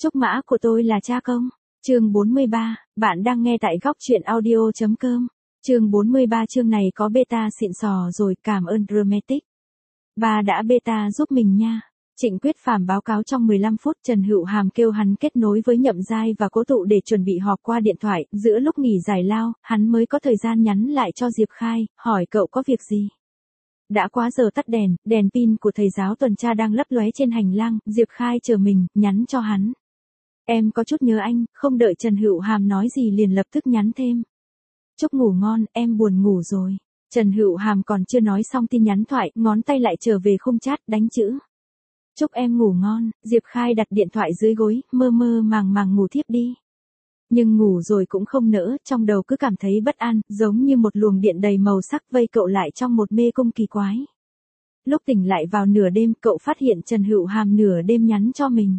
Trúc mã của tôi là cha công. Chương 43, bạn đang nghe tại góc truyện audio.com. Chương 43 chương này có beta xịn sò rồi, cảm ơn Dramatic. Ba đã beta giúp mình nha. Trịnh Quyết Phàm báo cáo trong 15 phút, Trần Hữu Hàm kêu hắn kết nối với Nhậm Giai và Cố Tụ để chuẩn bị họp qua điện thoại, giữa lúc nghỉ giải lao, hắn mới có thời gian nhắn lại cho Diệp Khai, hỏi cậu có việc gì. Đã quá giờ tắt đèn, đèn pin của thầy giáo tuần tra đang lấp lóe trên hành lang, Diệp Khai chờ mình, nhắn cho hắn. Em có chút nhớ anh, không đợi Trần Hữu Hàm nói gì liền lập tức nhắn thêm. Chúc ngủ ngon, em buồn ngủ rồi. Trần Hữu Hàm còn chưa nói xong tin nhắn thoại, ngón tay lại trở về khung chat đánh chữ. Chúc em ngủ ngon, Diệp Khai đặt điện thoại dưới gối, mơ mơ màng màng ngủ thiếp đi. Nhưng ngủ rồi cũng không nỡ, trong đầu cứ cảm thấy bất an, giống như một luồng điện đầy màu sắc vây cậu lại trong một mê cung kỳ quái. Lúc tỉnh lại vào nửa đêm, cậu phát hiện Trần Hữu Hàm nửa đêm nhắn cho mình.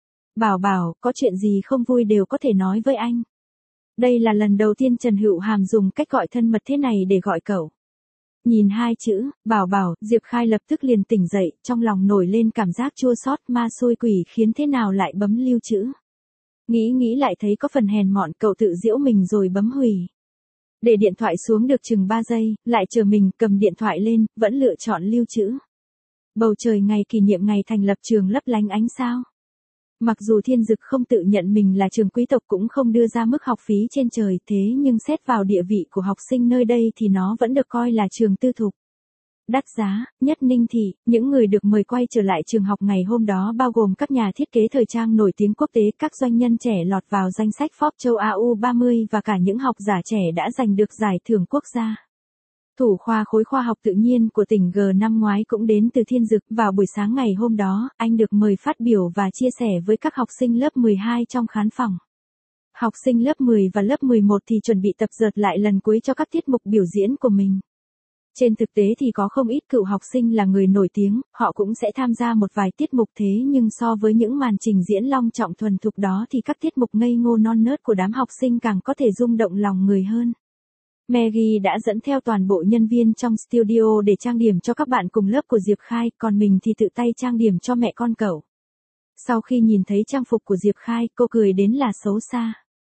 Bảo, có chuyện gì không vui đều có thể nói với anh. Đây là lần đầu tiên Trần Hữu Hàm dùng cách gọi thân mật thế này để gọi cậu. Nhìn hai chữ, bảo, Diệp Khai lập tức liền tỉnh dậy, trong lòng nổi lên cảm giác chua xót, ma xôi quỷ khiến thế nào lại bấm lưu trữ. Nghĩ lại thấy có phần hèn mọn, cậu tự giễu mình rồi bấm hủy. Để điện thoại xuống được chừng 3 giây, lại chờ mình cầm điện thoại lên, vẫn lựa chọn lưu trữ. Bầu trời ngày kỷ niệm ngày thành lập trường lấp lánh ánh sao. Mặc dù Thiên Dực không tự nhận mình là trường quý tộc cũng không đưa ra mức học phí trên trời, thế nhưng xét vào địa vị của học sinh nơi đây thì nó vẫn được coi là trường tư thục. Đắt giá, nhất Ninh Thị, những người được mời quay trở lại trường học ngày hôm đó bao gồm các nhà thiết kế thời trang nổi tiếng quốc tế, các doanh nhân trẻ lọt vào danh sách Forbes châu Á U30 và cả những học giả trẻ đã giành được giải thưởng quốc gia. Thủ khoa khối khoa học tự nhiên của tỉnh G năm ngoái cũng đến từ Thiên Dực. Vào buổi sáng ngày hôm đó, anh được mời phát biểu và chia sẻ với các học sinh lớp 12 trong khán phòng. Học sinh lớp 10 và lớp 11 thì chuẩn bị tập dượt lại lần cuối cho các tiết mục biểu diễn của mình. Trên thực tế thì có không ít cựu học sinh là người nổi tiếng, họ cũng sẽ tham gia một vài tiết mục, thế nhưng so với những màn trình diễn long trọng thuần thục đó thì các tiết mục ngây ngô non nớt của đám học sinh càng có thể rung động lòng người hơn. Maggie đã dẫn theo toàn bộ nhân viên trong studio để trang điểm cho các bạn cùng lớp của Diệp Khai, còn mình thì tự tay trang điểm cho mẹ con cậu. Sau khi nhìn thấy trang phục của Diệp Khai, cô cười đến là xấu xa.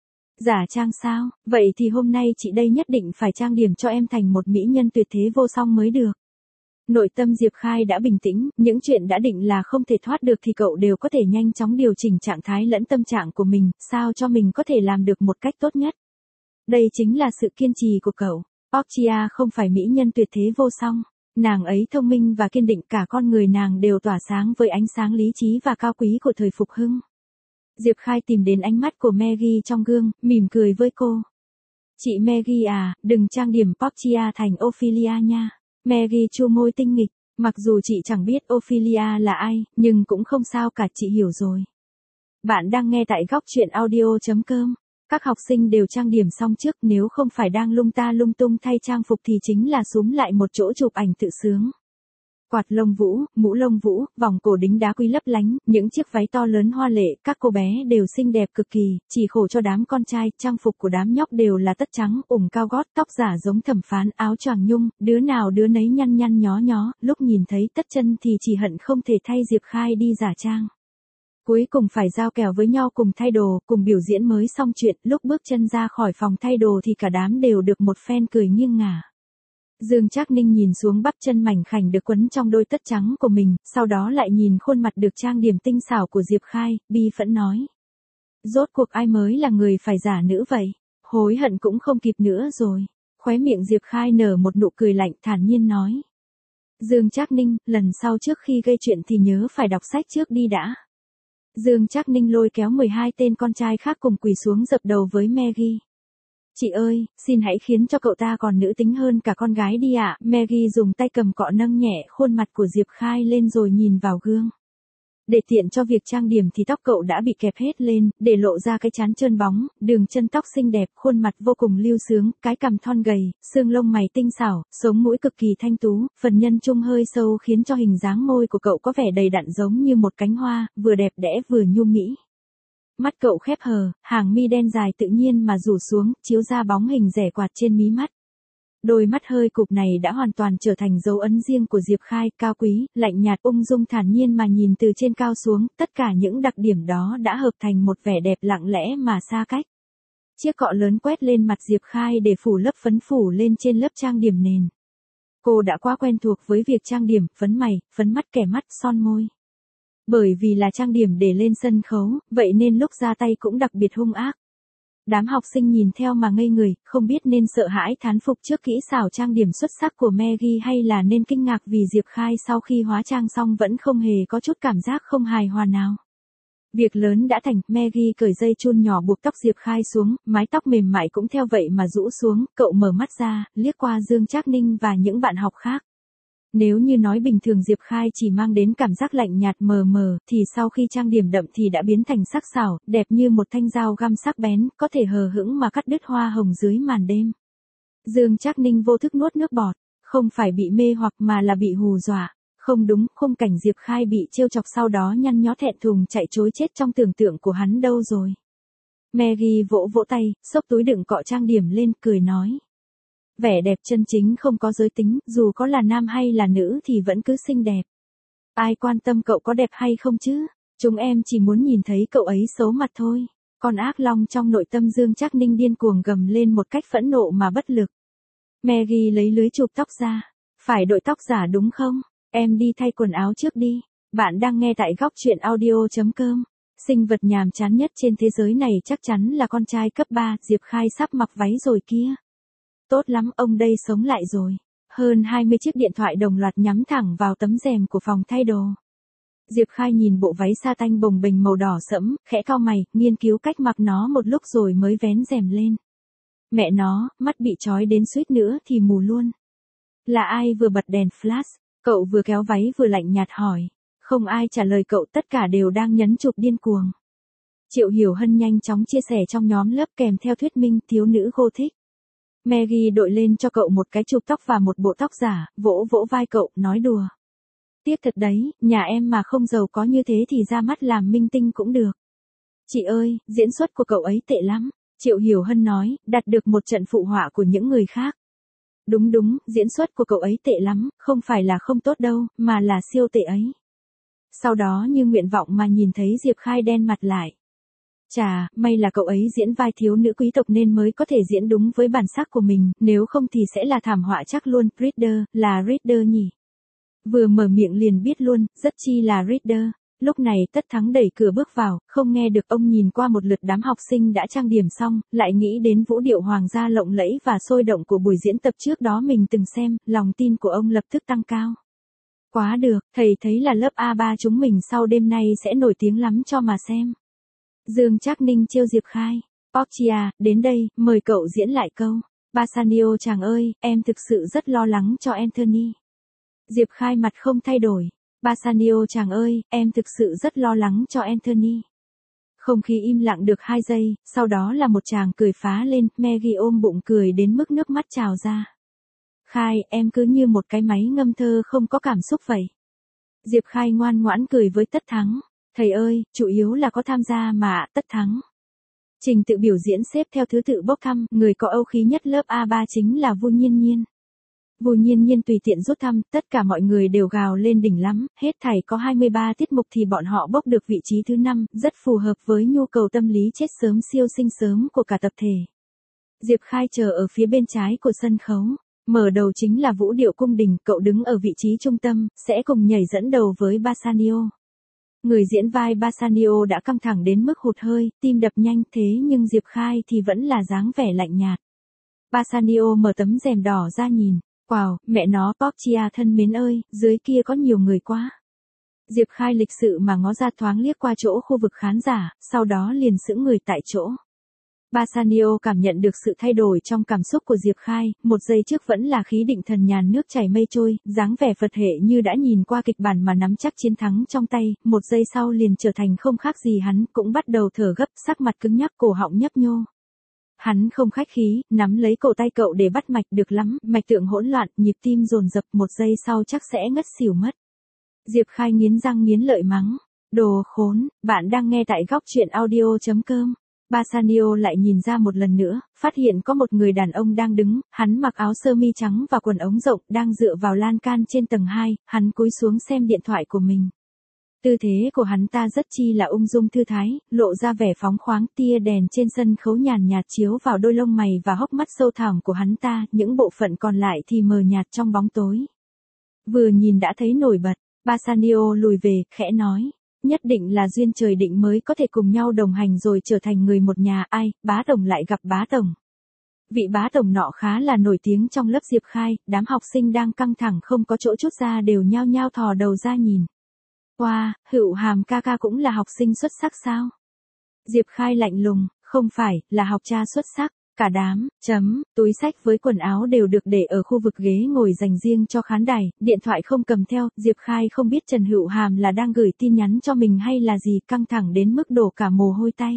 Giả trang sao, vậy thì hôm nay chị đây nhất định phải trang điểm cho em thành một mỹ nhân tuyệt thế vô song mới được. Nội tâm Diệp Khai đã bình tĩnh, những chuyện đã định là không thể thoát được thì cậu đều có thể nhanh chóng điều chỉnh trạng thái lẫn tâm trạng của mình, sao cho mình có thể làm được một cách tốt nhất. Đây chính là sự kiên trì của cậu. Portia không phải mỹ nhân tuyệt thế vô song. Nàng ấy thông minh và kiên định, cả con người nàng đều tỏa sáng với ánh sáng lý trí và cao quý của thời phục hưng. Diệp Khai tìm đến ánh mắt của Maggie trong gương, mỉm cười với cô. Chị Maggie à, đừng trang điểm Portia thành Ophelia nha. Maggie chu môi tinh nghịch, mặc dù chị chẳng biết Ophelia là ai, nhưng cũng không sao cả, chị hiểu rồi. Bạn đang nghe tại góc truyện audio.com. Các học sinh đều trang điểm xong trước, nếu không phải đang lung ta lung tung thay trang phục thì chính là xúm lại một chỗ chụp ảnh tự sướng. Quạt lông vũ, mũ lông vũ, vòng cổ đính đá quý lấp lánh, những chiếc váy to lớn hoa lệ, các cô bé đều xinh đẹp cực kỳ, chỉ khổ cho đám con trai, trang phục của đám nhóc đều là tất trắng, ủng cao gót, tóc giả giống Thẩm Phán, áo choàng nhung, đứa nào đứa nấy nhăn nhăn nhó nhó, lúc nhìn thấy tất chân thì chỉ hận không thể thay Diệp Khai đi giả trang. Cuối cùng phải giao kèo với nhau cùng thay đồ, cùng biểu diễn mới xong chuyện, lúc bước chân ra khỏi phòng thay đồ thì cả đám đều được một phen cười nghiêng ngả. Dương Trác Ninh nhìn xuống bắp chân mảnh khảnh được quấn trong đôi tất trắng của mình, sau đó lại nhìn khuôn mặt được trang điểm tinh xảo của Diệp Khai, bi phẫn nói. Rốt cuộc ai mới là người phải giả nữ vậy? Hối hận cũng không kịp nữa rồi. Khóe miệng Diệp Khai nở một nụ cười lạnh, thản nhiên nói. Dương Trác Ninh, lần sau trước khi gây chuyện thì nhớ phải đọc sách trước đi đã. Dương Trác Ninh lôi kéo 12 tên con trai khác cùng quỳ xuống dập đầu với Maggie. Chị ơi, xin hãy khiến cho cậu ta còn nữ tính hơn cả con gái đi ạ. Maggie dùng tay cầm cọ nâng nhẹ khuôn mặt của Diệp Khai lên rồi nhìn vào gương. Để tiện cho việc trang điểm thì tóc cậu đã bị kẹp hết lên, để lộ ra cái trán trơn bóng, đường chân tóc xinh đẹp, khuôn mặt vô cùng lưu sướng, cái cằm thon gầy, xương lông mày tinh xảo, sống mũi cực kỳ thanh tú, phần nhân trung hơi sâu khiến cho hình dáng môi của cậu có vẻ đầy đặn giống như một cánh hoa, vừa đẹp đẽ vừa nhu mỹ. Mắt cậu khép hờ, hàng mi đen dài tự nhiên mà rủ xuống, chiếu ra bóng hình rẻ quạt trên mí mắt. Đôi mắt hơi cụp này đã hoàn toàn trở thành dấu ấn riêng của Diệp Khai, cao quý, lạnh nhạt, ung dung thản nhiên mà nhìn từ trên cao xuống, tất cả những đặc điểm đó đã hợp thành một vẻ đẹp lặng lẽ mà xa cách. Chiếc cọ lớn quét lên mặt Diệp Khai để phủ lớp phấn phủ lên trên lớp trang điểm nền. Cô đã quá quen thuộc với việc trang điểm, phấn mày, phấn mắt, kẻ mắt, son môi. Bởi vì là trang điểm để lên sân khấu, vậy nên lúc ra tay cũng đặc biệt hung ác. Đám học sinh nhìn theo mà ngây người, không biết nên sợ hãi thán phục trước kỹ xảo trang điểm xuất sắc của Maggie hay là nên kinh ngạc vì Diệp Khai sau khi hóa trang xong vẫn không hề có chút cảm giác không hài hòa nào. Việc lớn đã thành, Maggie cởi dây chun nhỏ buộc tóc Diệp Khai xuống, mái tóc mềm mại cũng theo vậy mà rũ xuống, cậu mở mắt ra, liếc qua Dương Trác Ninh và những bạn học khác. Nếu như nói bình thường Diệp Khai chỉ mang đến cảm giác lạnh nhạt mờ mờ, thì sau khi trang điểm đậm thì đã biến thành sắc sảo, đẹp như một thanh dao găm sắc bén, có thể hờ hững mà cắt đứt hoa hồng dưới màn đêm. Dương Trác Ninh vô thức nuốt nước bọt, không phải bị mê hoặc mà là bị hù dọa. Không đúng, khung cảnh Diệp Khai bị trêu chọc sau đó nhăn nhó thẹn thùng chạy trối chết trong tưởng tượng của hắn đâu rồi. Maggie vỗ vỗ tay, xốc túi đựng cọ trang điểm lên, cười nói. Vẻ đẹp chân chính không có giới tính, dù có là nam hay là nữ thì vẫn cứ xinh đẹp. Ai quan tâm cậu có đẹp hay không chứ, chúng em chỉ muốn nhìn thấy cậu ấy xấu mặt thôi. Con ác long trong nội tâm Dương Trác Ninh điên cuồng gầm lên một cách phẫn nộ mà bất lực. Maggie lấy lưới chụp tóc ra. Phải đội tóc giả đúng không? Em đi thay quần áo trước đi. Bạn đang nghe tại góc truyện audio.com. Sinh vật nhàm chán nhất trên thế giới này chắc chắn là con trai cấp 3, Diệp Khai sắp mặc váy rồi kia. Tốt lắm, ông đây sống lại rồi. Hơn 20 chiếc điện thoại đồng loạt nhắm thẳng vào tấm rèm của phòng thay đồ. Diệp Khai nhìn bộ váy sa tanh bồng bềnh màu đỏ sẫm, khẽ cau mày, nghiên cứu cách mặc nó một lúc rồi mới vén rèm lên. Mẹ nó, mắt bị trói đến suýt nữa thì mù luôn. Là ai vừa bật đèn flash? Cậu vừa kéo váy vừa lạnh nhạt hỏi. Không ai trả lời cậu, tất cả đều đang nhấn chụp điên cuồng. Triệu Hiểu Hân nhanh chóng chia sẻ trong nhóm lớp kèm theo thuyết minh thiếu nữ Gothic. Maggie đội lên cho cậu một cái chụp tóc và một bộ tóc giả, vỗ vỗ vai cậu, nói đùa. Tiếc thật đấy, nhà em mà không giàu có như thế thì ra mắt làm minh tinh cũng được. Chị ơi, diễn xuất của cậu ấy tệ lắm. Triệu Hiểu Hân nói, đạt được một trận phụ họa của những người khác. Đúng đúng, diễn xuất của cậu ấy tệ lắm, không phải là không tốt đâu, mà là siêu tệ ấy. Sau đó như nguyện vọng mà nhìn thấy Diệp Khai đen mặt lại. Chà, may là cậu ấy diễn vai thiếu nữ quý tộc nên mới có thể diễn đúng với bản sắc của mình, nếu không thì sẽ là thảm họa chắc luôn. Reader, là Reader nhỉ? Vừa mở miệng liền biết luôn, rất chi là Reader. Lúc này Tất Thắng đẩy cửa bước vào, không nghe được ông nhìn qua một lượt đám học sinh đã trang điểm xong, lại nghĩ đến vũ điệu hoàng gia lộng lẫy và sôi động của buổi diễn tập trước đó mình từng xem, lòng tin của ông lập tức tăng cao. Quá được, thầy thấy là lớp A3 chúng mình sau đêm nay sẽ nổi tiếng lắm cho mà xem. Dương Trác Ninh trêu Diệp Khai. Portia, đến đây, mời cậu diễn lại câu. Bassanio chàng ơi, em thực sự rất lo lắng cho Anthony. Diệp Khai mặt không thay đổi. Bassanio chàng ơi, em thực sự rất lo lắng cho Anthony. Không khí im lặng được 2 giây, sau đó là một tràng cười phá lên, Maggie ôm bụng cười đến mức nước mắt trào ra. Khai, em cứ như một cái máy ngâm thơ không có cảm xúc vậy. Diệp Khai ngoan ngoãn cười với Tất Thắng. Thầy ơi, chủ yếu là có tham gia mà, Tất Thắng. Trình tự biểu diễn xếp theo thứ tự bốc thăm, người có âu khí nhất lớp A3 chính là Vu Nhiên Nhiên. Vu Nhiên Nhiên tùy tiện rút thăm, tất cả mọi người đều gào lên đỉnh lắm, hết thảy có 23 tiết mục thì bọn họ bốc được vị trí thứ 5, rất phù hợp với nhu cầu tâm lý chết sớm siêu sinh sớm của cả tập thể. Diệp Khai chờ ở phía bên trái của sân khấu. Mở đầu chính là vũ điệu cung đình, cậu đứng ở vị trí trung tâm, sẽ cùng nhảy dẫn đầu với Bassanio. Người diễn vai Bassanio đã căng thẳng đến mức hụt hơi, tim đập nhanh thế nhưng Diệp Khai thì vẫn là dáng vẻ lạnh nhạt. Bassanio mở tấm rèm đỏ ra nhìn. Wow, mẹ nó Portia thân mến ơi, dưới kia có nhiều người quá. Diệp Khai lịch sự mà ngó ra thoáng liếc qua chỗ khu vực khán giả, sau đó liền sững người tại chỗ. Bassanio cảm nhận được sự thay đổi trong cảm xúc của Diệp Khai, một giây trước vẫn là khí định thần nhàn nước chảy mây trôi, dáng vẻ Phật hệ như đã nhìn qua kịch bản mà nắm chắc chiến thắng trong tay, một giây sau liền trở thành không khác gì hắn, cũng bắt đầu thở gấp, sắc mặt cứng nhắc, cổ họng nhấp nhô. Hắn không khách khí, nắm lấy cổ tay cậu để bắt mạch, được lắm, mạch tượng hỗn loạn, nhịp tim dồn dập, một giây sau chắc sẽ ngất xỉu mất. Diệp Khai nghiến răng nghiến lợi mắng, đồ khốn, bạn đang nghe tại góc truyện audio.com. Bassanio lại nhìn ra một lần nữa, phát hiện có một người đàn ông đang đứng, hắn mặc áo sơ mi trắng và quần ống rộng, đang dựa vào lan can trên tầng 2, hắn cúi xuống xem điện thoại của mình. Tư thế của hắn ta rất chi là ung dung thư thái, lộ ra vẻ phóng khoáng, tia đèn trên sân khấu nhàn nhạt chiếu vào đôi lông mày và hốc mắt sâu thẳm của hắn ta, những bộ phận còn lại thì mờ nhạt trong bóng tối. Vừa nhìn đã thấy nổi bật, Bassanio lùi về, khẽ nói. Nhất định là duyên trời định mới có thể cùng nhau đồng hành rồi trở thành người một nhà. Ai, bá tổng lại gặp bá tổng. Vị bá tổng nọ khá là nổi tiếng trong lớp Diệp Khai, đám học sinh đang căng thẳng không có chỗ chút ra đều nhao nhao thò đầu ra nhìn. Wow, Hựu Hàm ca ca cũng là học sinh xuất sắc sao? Diệp Khai lạnh lùng, không phải, là học trò xuất sắc. Cả đám, túi sách với quần áo đều được để ở khu vực ghế ngồi dành riêng cho khán đài, điện thoại không cầm theo, Diệp Khai không biết Trần Hựu Hàm là đang gửi tin nhắn cho mình hay là gì, căng thẳng đến mức đổ cả mồ hôi tay.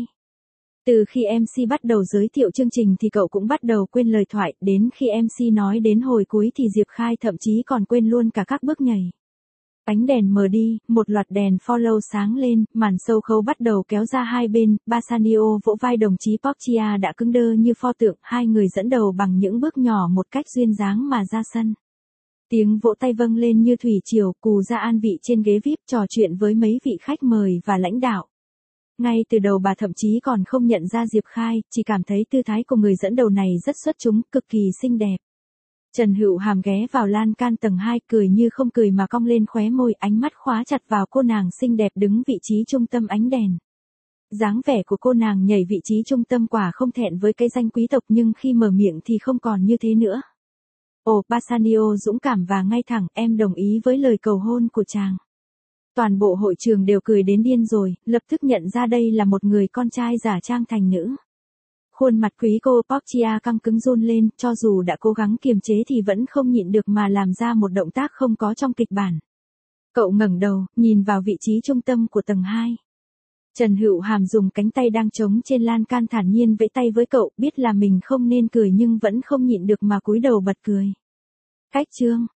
Từ khi MC bắt đầu giới thiệu chương trình thì cậu cũng bắt đầu quên lời thoại, đến khi MC nói đến hồi cuối thì Diệp Khai thậm chí còn quên luôn cả các bước nhảy. Ánh đèn mờ đi, một loạt đèn follow sáng lên, màn sâu khấu bắt đầu kéo ra hai bên, Bassanio vỗ vai đồng chí Porcia đã cứng đơ như pho tượng, hai người dẫn đầu bằng những bước nhỏ một cách duyên dáng mà ra sân. Tiếng vỗ tay vâng lên như thủy triều, Cù ra an vị trên ghế VIP trò chuyện với mấy vị khách mời và lãnh đạo. Ngay từ đầu bà thậm chí còn không nhận ra Diệp Khai, chỉ cảm thấy tư thái của người dẫn đầu này rất xuất chúng, cực kỳ xinh đẹp. Trần Hựu Hàm ghé vào lan can tầng 2 cười như không cười mà cong lên khóe môi, ánh mắt khóa chặt vào cô nàng xinh đẹp đứng vị trí trung tâm ánh đèn. Dáng vẻ của cô nàng nhảy vị trí trung tâm quả không thẹn với cái danh quý tộc nhưng khi mở miệng thì không còn như thế nữa. Ồ, Bassanio dũng cảm và ngay thẳng, em đồng ý với lời cầu hôn của chàng. Toàn bộ hội trường đều cười đến điên rồi, lập tức nhận ra đây là một người con trai giả trang thành nữ. Khuôn mặt quý cô Porcia căng cứng run lên, cho dù đã cố gắng kiềm chế thì vẫn không nhịn được mà làm ra một động tác không có trong kịch bản. Cậu ngẩng đầu, nhìn vào vị trí trung tâm của tầng 2. Trần Hựu Hàm dùng cánh tay đang trống trên lan can thản nhiên vẫy tay với cậu, biết là mình không nên cười nhưng vẫn không nhịn được mà cúi đầu bật cười. Cách chương